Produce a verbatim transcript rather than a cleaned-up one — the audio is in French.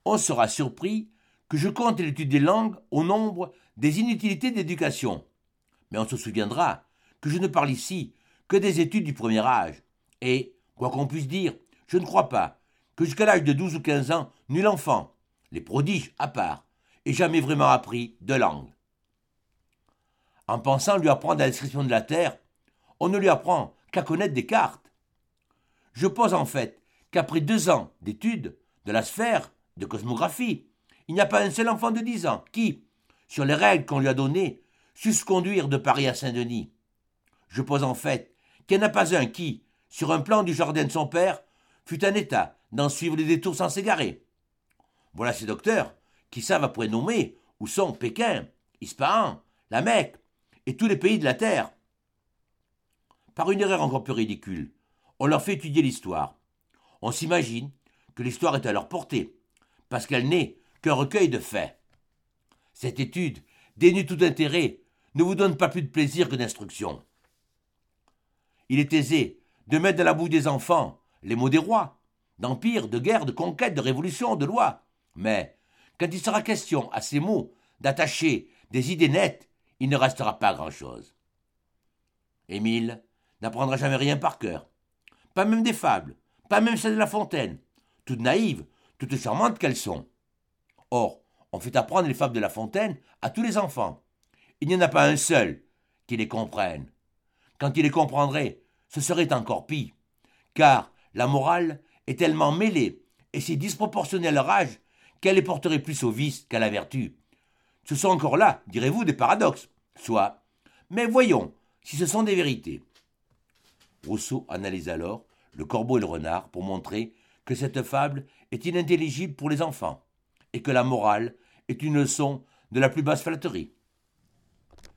on sera surpris que je compte l'étude des langues au nombre des inutilités d'éducation. Mais on se souviendra que je ne parle ici que des études du premier âge. Et, quoi qu'on puisse dire, je ne crois pas que jusqu'à l'âge de douze ou quinze ans, nul enfant, les prodiges à part, ait jamais vraiment appris de langue. En pensant lui apprendre la description de la Terre, on ne lui apprend qu'à connaître des cartes. Je pense en fait qu'après deux ans d'études de la sphère, de cosmographie, il n'y a pas un seul enfant de dix ans qui, sur les règles qu'on lui a données, sût se conduire de Paris à Saint-Denis. Je pense en fait qu'il n'y en a pas un qui, sur un plan du jardin de son père, fût en état d'en suivre les détours sans s'égarer. Voilà ces docteurs qui savent après nommer où sont Pékin, Ispahan, la Mecque et tous les pays de la terre. Par une erreur encore plus ridicule, on leur fait étudier l'histoire. On s'imagine que l'histoire est à leur portée, parce qu'elle n'est qu'un recueil de faits. Cette étude, dénuée de tout intérêt, ne vous donne pas plus de plaisir que d'instruction. Il est aisé de mettre dans la bouche des enfants les mots des rois, d'empire, de guerre, de conquête, de révolution, de loi. Mais quand il sera question à ces mots d'attacher des idées nettes, il ne restera pas grand-chose. Émile n'apprendra jamais rien par cœur, pas même des fables, pas même celles de La Fontaine, toutes naïves, toutes charmantes qu'elles sont. Or, on fait apprendre les fables de La Fontaine à tous les enfants. Il n'y en a pas un seul qui les comprenne. Quand il les comprendrait, ce serait encore pis, car la morale est tellement mêlée et si disproportionnée à leur âge qu'elle les porterait plus au vice qu'à la vertu. Ce sont encore là, direz-vous, des paradoxes, soit, mais voyons si ce sont des vérités. Rousseau analyse alors le corbeau et le renard pour montrer que cette fable est inintelligible pour les enfants et que la morale est une leçon de la plus basse flatterie.